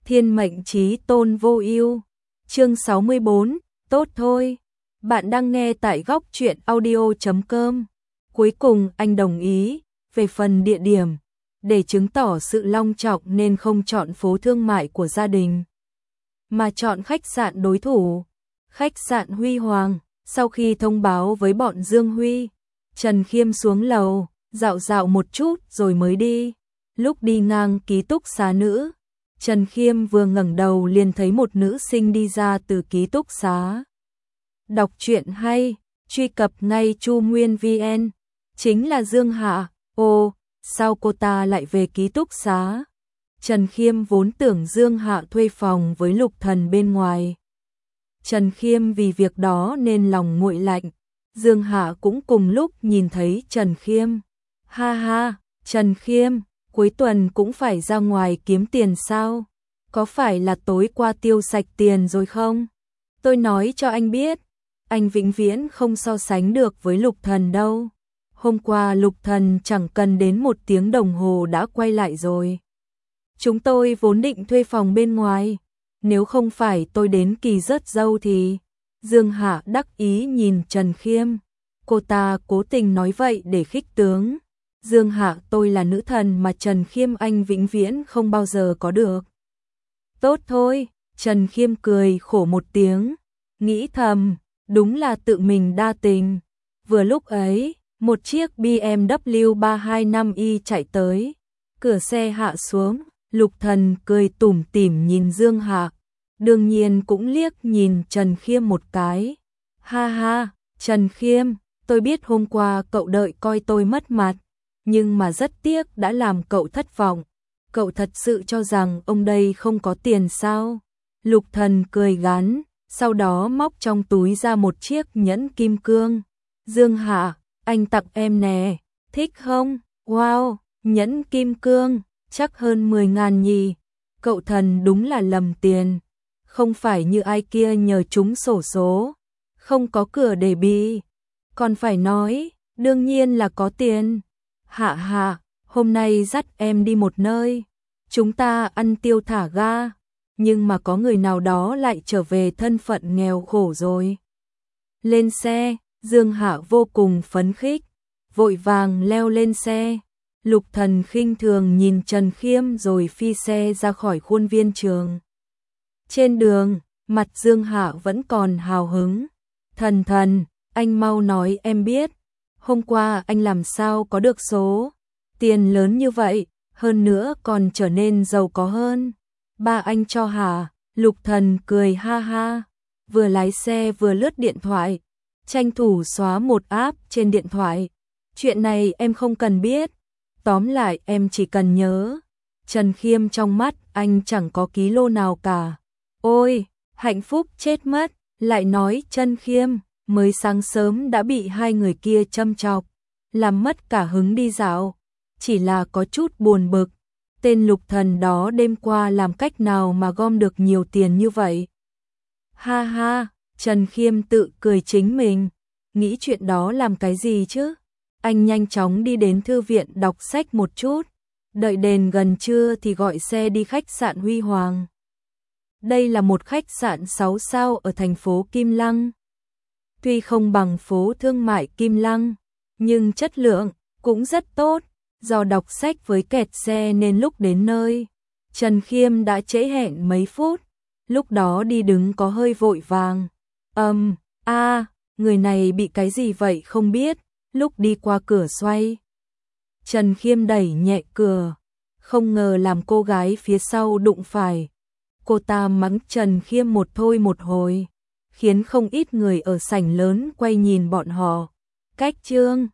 Thiên mệnh chí tôn vô ưu. Chương 64, tốt thôi. Bạn đang nghe tại góc truyện audio.com. Cuối cùng anh đồng ý, về phần địa điểm, để chứng tỏ sự long trọng nên không chọn phố thương mại của gia đình, mà chọn khách sạn đối thủ, khách sạn Huy Hoàng. Sau khi thông báo với bọn Dương Huy, Trần Khiêm xuống lầu, dạo một chút rồi mới đi. Lúc đi ngang ký túc xá nữ, Trần Khiêm vừa ngẩng đầu liền thấy một nữ sinh đi ra từ ký túc xá. Đọc truyện hay, truy cập ngay Chu Nguyên VN, chính là Dương Hạ. Ồ, sao cô ta lại về ký túc xá? Trần Khiêm vốn tưởng Dương Hạ thuê phòng với Lục Thần bên ngoài. Trần Khiêm vì việc đó nên lòng nguội lạnh. Dương Hạ cũng cùng lúc nhìn thấy Trần Khiêm. Ha ha, Trần Khiêm, cuối tuần cũng phải ra ngoài kiếm tiền sao? Có phải là tối qua tiêu sạch tiền rồi không? Tôi nói cho anh biết, anh vĩnh viễn không so sánh được với Lục Thần đâu. Hôm qua Lục Thần chẳng cần đến 1 tiếng đồng hồ đã quay lại rồi. Chúng tôi vốn định thuê phòng bên ngoài, nếu không phải tôi đến kỳ rớt dâu thì... Dương Hạ đắc ý nhìn Trần Khiêm. Cô ta cố tình nói vậy để khích tướng. Dương Hạ, tôi là nữ thần mà Trần Khiêm anh vĩnh viễn không bao giờ có được. Tốt thôi, Trần Khiêm cười khổ một tiếng, nghĩ thầm, đúng là tự mình đa tình. Vừa lúc ấy, một chiếc BMW 325i chạy tới, cửa xe hạ xuống, Lục Thần cười tủm tỉm nhìn Dương Hạ, đương nhiên cũng liếc nhìn Trần Khiêm một cái. Ha ha, Trần Khiêm, tôi biết hôm qua cậu đợi coi tôi mất mặt, nhưng mà rất tiếc đã làm cậu thất vọng. Cậu thật sự cho rằng ông đây không có tiền sao? Lục Thần cười gắn, sau đó móc trong túi ra một chiếc nhẫn kim cương. Dương Hạ, anh tặng em nè, thích không? Wow, nhẫn kim cương, chắc hơn 10.000 nhỉ. Cậu Thần đúng là lầm tiền, không phải như ai kia nhờ trúng xổ số, không có cửa để bi. Còn phải nói, đương nhiên là có tiền. Hạ Hạ, hôm nay dắt em đi một nơi, chúng ta ăn tiêu thả ga, nhưng mà có người nào đó lại trở về thân phận nghèo khổ rồi. Lên xe, Dương Hạ vô cùng phấn khích, vội vàng leo lên xe. Lục Thần khinh thường nhìn Trần Khiêm rồi phi xe ra khỏi khuôn viên trường. Trên đường, mặt Dương Hạ vẫn còn hào hứng. Thần, anh mau nói em biết, hôm qua anh làm sao có được số tiền lớn như vậy, hơn nữa còn trở nên giàu có hơn. Ba anh cho hả? Lục Thần cười ha ha, vừa lái xe vừa lướt điện thoại, tranh thủ xóa một app trên điện thoại. Chuyện này em không cần biết, tóm lại em chỉ cần nhớ. Trần Khiêm trong mắt anh chẳng có ký lô nào cả. Ôi, hạnh phúc chết mất, lại nói Trần Khiêm, mới sáng sớm đã bị hai người kia châm chọc, làm mất cả hứng đi dạo, chỉ là có chút buồn bực. Tên Lục Thần đó đêm qua làm cách nào mà gom được nhiều tiền như vậy? Ha ha, Trần Khiêm tự cười chính mình, nghĩ chuyện đó làm cái gì chứ? Anh nhanh chóng đi đến thư viện đọc sách một chút, đợi đền gần trưa thì gọi xe đi khách sạn Huy Hoàng. Đây là một khách sạn 6 sao ở thành phố Kim Lăng. Tuy không bằng phố thương mại Kim Lăng, nhưng chất lượng cũng rất tốt. Do đọc sách với kẹt xe nên lúc đến nơi, Trần Khiêm đã trễ hẹn mấy phút. Lúc đó đi đứng có hơi vội vàng. Người này bị cái gì vậy không biết. Lúc đi qua cửa xoay, Trần Khiêm đẩy nhẹ cửa, không ngờ làm cô gái phía sau đụng phải. Cô ta mắng Trần Khiêm một thôi một hồi, khiến không ít người ở sảnh lớn quay nhìn bọn họ. Cách chương